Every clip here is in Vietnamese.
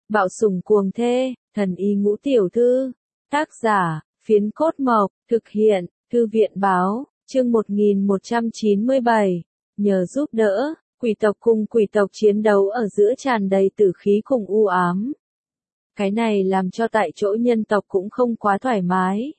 Bạo sủng cuồng thê, thần y ngũ tiểu thư. Tác giả, Phiến Cốt Mộc, thực hiện, Thư viện báo, chương 1197. Nhờ giúp đỡ, quỷ tộc cùng quỷ tộc chiến đấu ở giữa tràn đầy tử khí cùng u ám. Cái này làm cho tại chỗ nhân tộc cũng không quá thoải mái.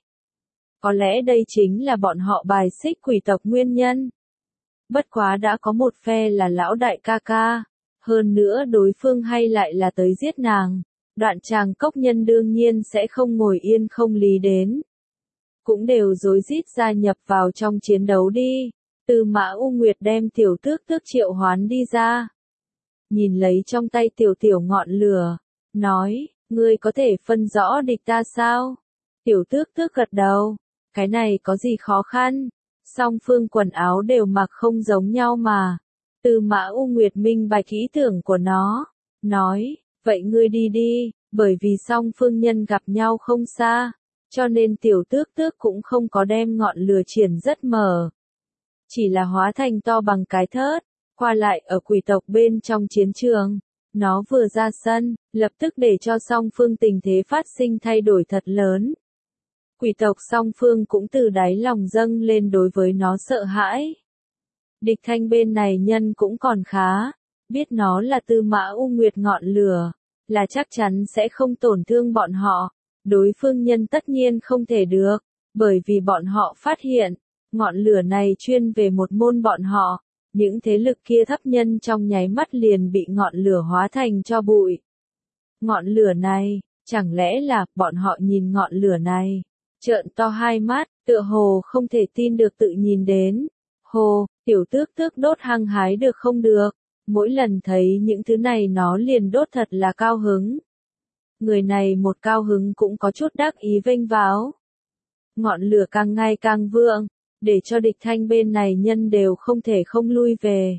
Có lẽ đây chính là bọn họ bài xích quỷ tộc nguyên nhân. Bất quá đã có một phe là lão đại ca ca. Hơn nữa đối phương hay lại là tới giết nàng. Đoạn Tràng Cốc nhân đương nhiên sẽ không ngồi yên không lý đến. Cũng đều rối rít gia nhập vào trong chiến đấu đi. Tư Mã U Nguyệt đem tiểu tước tước triệu hoán đi ra. Nhìn lấy trong tay tiểu ngọn lửa. Nói, ngươi có thể phân rõ địch ta sao? Tiểu tước tước gật đầu. Cái này có gì khó khăn? Song phương quần áo đều mặc không giống nhau mà. Tư Mã U Nguyệt minh bạch ý tưởng của nó. Nói, vậy ngươi đi đi, bởi vì song phương nhân gặp nhau không xa. Cho nên tiểu tước tước cũng không có đem ngọn lửa triển rất mờ. Chỉ là hóa thành to bằng cái thớt, qua lại ở quỷ tộc bên trong chiến trường. Nó vừa ra sân, lập tức để cho song phương tình thế phát sinh thay đổi thật lớn. Quỷ tộc song phương cũng từ đáy lòng dâng lên đối với nó sợ hãi. Địch Thanh bên này nhân cũng còn khá, biết nó là Tư Mã U Nguyệt ngọn lửa, là chắc chắn sẽ không tổn thương bọn họ. Đối phương nhân tất nhiên không thể được, bởi vì bọn họ phát hiện, ngọn lửa này chuyên về một môn bọn họ, những thế lực kia thấp nhân trong nháy mắt liền bị ngọn lửa hóa thành tro bụi. Ngọn lửa này, chẳng lẽ là, bọn họ nhìn ngọn lửa này, trợn to hai mắt, tựa hồ không thể tin được tự nhìn đến. Hồ, tiểu tước tước đốt hăng hái được không được, mỗi lần thấy những thứ này nó liền đốt thật là cao hứng. Người này một cao hứng cũng có chút đắc ý vênh váo. Ngọn lửa càng ngày càng vượng, để cho địch Thanh bên này nhân đều không thể không lui về.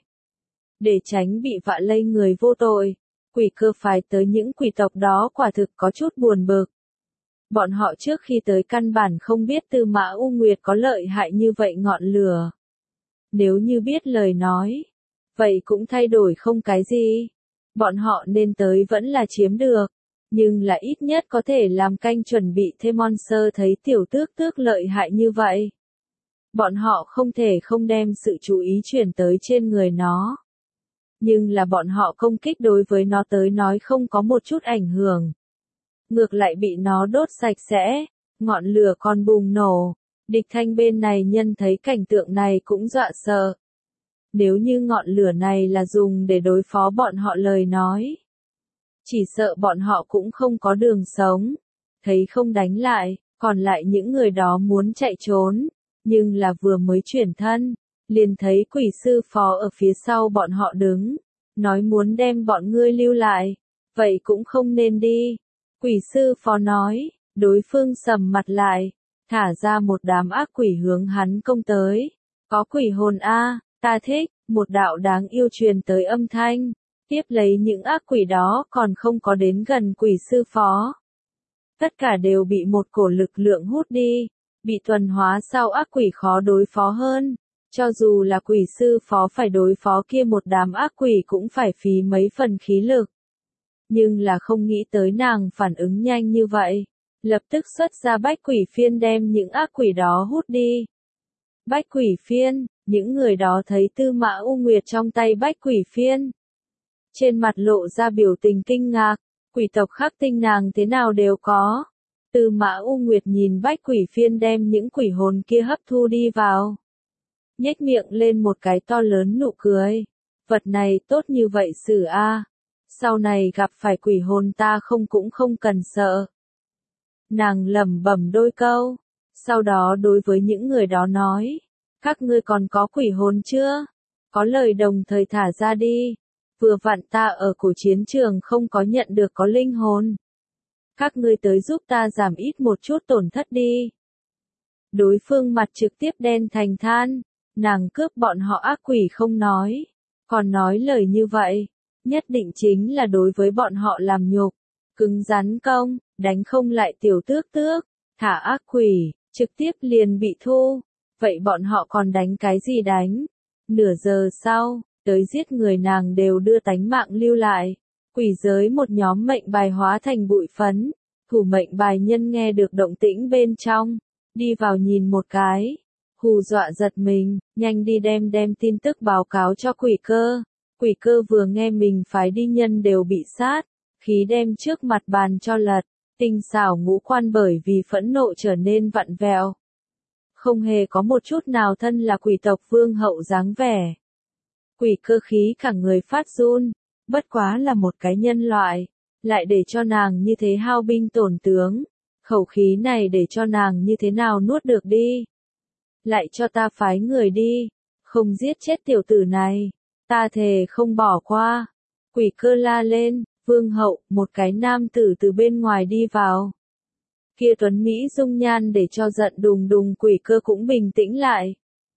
Để tránh bị vạ lây người vô tội, quỷ cơ phái tới những quỷ tộc đó quả thực có chút buồn bực. Bọn họ trước khi tới căn bản không biết Tư Mã U Nguyệt có lợi hại như vậy ngọn lửa. Nếu như biết lời nói, vậy cũng thay đổi không cái gì. Bọn họ nên tới vẫn là chiếm được, nhưng là ít nhất có thể làm canh chuẩn bị thêm monster thấy tiểu tước tước lợi hại như vậy. Bọn họ không thể không đem sự chú ý chuyển tới trên người nó. Nhưng là bọn họ công kích đối với nó tới nói không có một chút ảnh hưởng. Ngược lại bị nó đốt sạch sẽ, ngọn lửa còn bùng nổ. Địch Thanh bên này nhân thấy cảnh tượng này cũng dọa sợ. Nếu như ngọn lửa này là dùng để đối phó bọn họ lời nói, chỉ sợ bọn họ cũng không có đường sống. Thấy không đánh lại, còn lại những người đó muốn chạy trốn, nhưng là vừa mới chuyển thân, liền thấy quỷ sư phó ở phía sau bọn họ đứng, nói muốn đem bọn ngươi lưu lại, vậy cũng không nên đi. Quỷ sư phó nói, đối phương sầm mặt lại, thả ra một đám ác quỷ hướng hắn công tới. Có quỷ hồn a, ta thích, một đạo đáng yêu truyền tới âm thanh. Tiếp lấy những ác quỷ đó còn không có đến gần quỷ sư phó. Tất cả đều bị một cổ lực lượng hút đi, bị thuần hóa sau ác quỷ khó đối phó hơn. Cho dù là quỷ sư phó phải đối phó kia một đám ác quỷ cũng phải phí mấy phần khí lực. Nhưng là không nghĩ tới nàng phản ứng nhanh như vậy. Lập tức xuất ra bách quỷ phiên đem những ác quỷ đó hút đi. Bách quỷ phiên, những người đó thấy Tư Mã U Nguyệt trong tay bách quỷ phiên. Trên mặt lộ ra biểu tình kinh ngạc, quỷ tộc khắc tinh nàng thế nào đều có. Tư Mã U Nguyệt nhìn bách quỷ phiên đem những quỷ hồn kia hấp thu đi vào. Nhếch miệng lên một cái to lớn nụ cười. Vật này tốt như vậy xử a. Sau này gặp phải quỷ hồn ta cũng không cần sợ. Nàng lẩm bẩm đôi câu. Sau đó đối với những người đó nói. Các ngươi còn có quỷ hồn chưa? Có lời đồng thời thả ra đi. Vừa vặn ta ở cổ chiến trường không có nhận được có linh hồn. Các ngươi tới giúp ta giảm ít một chút tổn thất đi. Đối phương mặt trực tiếp đen thành than. Nàng cướp bọn họ ác quỷ không nói. Còn nói lời như vậy. Nhất định chính là đối với bọn họ làm nhục. Cứng rắn công, đánh không lại tiểu tước tước. Thả ác quỷ, trực tiếp liền bị thu. Vậy bọn họ còn đánh cái gì đánh? Nửa giờ sau, tới giết người nàng đều đưa tánh mạng lưu lại. Quỷ giới một nhóm mệnh bài hóa thành bụi phấn, thủ mệnh bài nhân nghe được động tĩnh bên trong, đi vào nhìn một cái, hù dọa giật mình, nhanh đi đem tin tức báo cáo cho quỷ cơ. Quỷ cơ vừa nghe mình phái đi nhân đều bị sát, khí đem trước mặt bàn cho lật, tinh xảo ngũ quan bởi vì phẫn nộ trở nên vặn vẹo. Không hề có một chút nào thân là quỷ tộc vương hậu dáng vẻ. Quỷ cơ khí cả người phát run, bất quá là một cái nhân loại, lại để cho nàng như thế hao binh tổn tướng, khẩu khí này để cho nàng như thế nào nuốt được đi. Lại cho ta phái người đi, không giết chết tiểu tử này, ta thề không bỏ qua. Quỷ cơ la lên, vương hậu, một cái nam tử từ bên ngoài đi vào. Kia tuấn Mỹ dung nhan để cho giận đùng đùng quỷ cơ cũng bình tĩnh lại.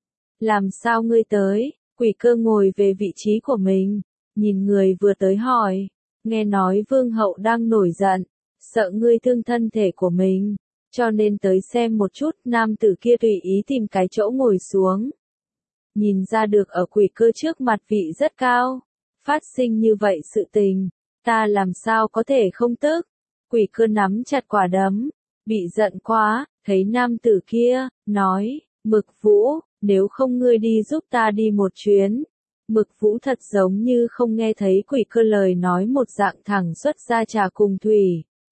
Làm sao ngươi tới? Quỷ cơ ngồi về vị trí của mình, nhìn người vừa tới hỏi, nghe nói vương hậu đang nổi giận, sợ ngươi thương thân thể của mình, cho nên tới xem một chút. Nam tử kia tùy ý tìm cái chỗ ngồi xuống. Nhìn ra được ở quỷ cơ trước mặt vị rất cao, phát sinh như vậy sự tình, ta làm sao có thể không tức. Quỷ cơ nắm chặt quả đấm, bị giận quá, thấy nam tử kia, nói, Mực Vũ, nếu không ngươi đi giúp ta đi một chuyến. Mực Vũ thật giống như không nghe thấy quỷ cơ lời nói một dạng thẳng xuất ra trà cùng thủy.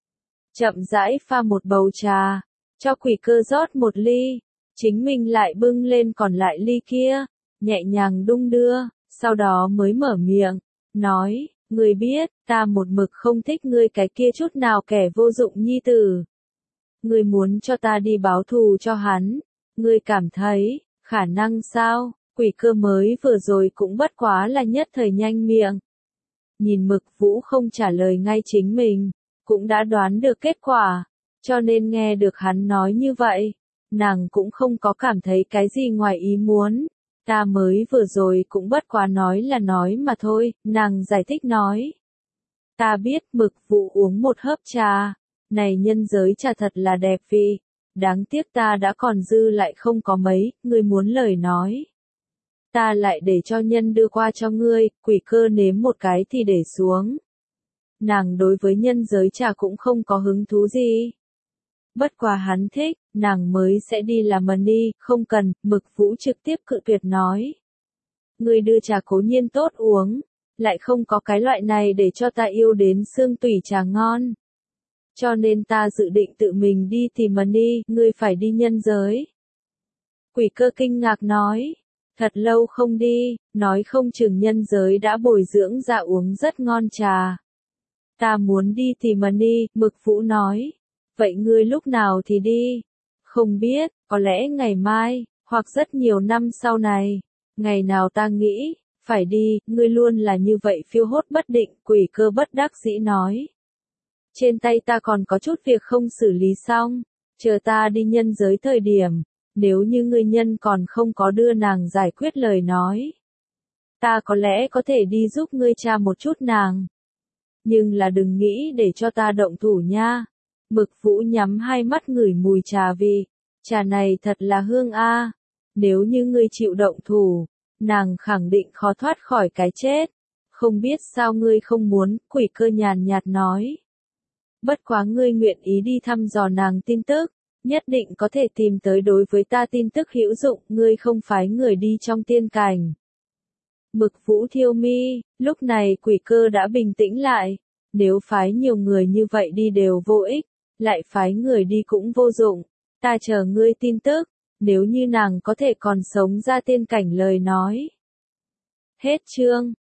Chậm rãi pha một bầu trà, cho quỷ cơ rót một ly, chính mình lại bưng lên còn lại ly kia, nhẹ nhàng đung đưa, sau đó mới mở miệng, nói, ngươi biết, ta một mực không thích ngươi cái kia chút nào kẻ vô dụng nhi tử. Ngươi muốn cho ta đi báo thù cho hắn, ngươi cảm thấy, khả năng sao? Quỷ cơ mới vừa rồi cũng bất quá là nhất thời nhanh miệng. Nhìn Mực Vũ không trả lời ngay chính mình, cũng đã đoán được kết quả, cho nên nghe được hắn nói như vậy, nàng cũng không có cảm thấy cái gì ngoài ý muốn. Ta mới vừa rồi cũng bất quá nói là nói mà thôi, nàng giải thích nói. Ta biết. Mực Vũ uống một hớp trà, này nhân giới trà thật là đẹp vị, đáng tiếc ta đã còn dư lại không có mấy, ngươi muốn lời nói. Ta lại để cho nhân đưa qua cho ngươi. Quỷ cơ nếm một cái thì để xuống. Nàng đối với nhân giới trà cũng không có hứng thú gì. Bất quá hắn thích, nàng mới sẽ đi làm mần đi, không cần. Mực Vũ trực tiếp cự tuyệt nói. Ngươi đưa trà cố nhiên tốt uống, lại không có cái loại này để cho ta yêu đến xương tủy trà ngon. Cho nên ta dự định tự mình đi tìm mần đi, ngươi phải đi nhân giới. Quỷ cơ kinh ngạc nói. Thật lâu không đi, nói không chừng nhân giới đã bồi dưỡng ra uống rất ngon trà. Ta muốn đi tìm mần đi, Mực Vũ nói. Vậy ngươi lúc nào thì đi? Không biết, có lẽ ngày mai, hoặc rất nhiều năm sau này. Ngày nào ta nghĩ, phải đi, ngươi luôn là như vậy phiêu hốt bất định. Quỷ cơ bất đắc dĩ nói. Trên tay ta còn có chút việc không xử lý xong, chờ ta đi nhân giới thời điểm. Nếu như ngươi nhân còn không có đưa nàng giải quyết lời nói, ta có lẽ có thể đi giúp ngươi tra một chút nàng. Nhưng là đừng nghĩ để cho ta động thủ nha. Mực Vũ nhắm hai mắt ngửi mùi trà vị. Trà này thật là hương a. Nếu như ngươi chịu động thủ, nàng khẳng định khó thoát khỏi cái chết. Không biết sao ngươi không muốn, quỷ cơ nhàn nhạt nói. Bất quá ngươi nguyện ý đi thăm dò nàng tin tức. Nhất định có thể tìm tới đối với ta tin tức hữu dụng, ngươi không phái người đi trong tiên cảnh. Mực Vũ thiêu mi, lúc này quỷ cơ đã bình tĩnh lại, nếu phái nhiều người như vậy đi đều vô ích, lại phái người đi cũng vô dụng, ta chờ ngươi tin tức, nếu như nàng có thể còn sống ra tiên cảnh lời nói. Hết chương.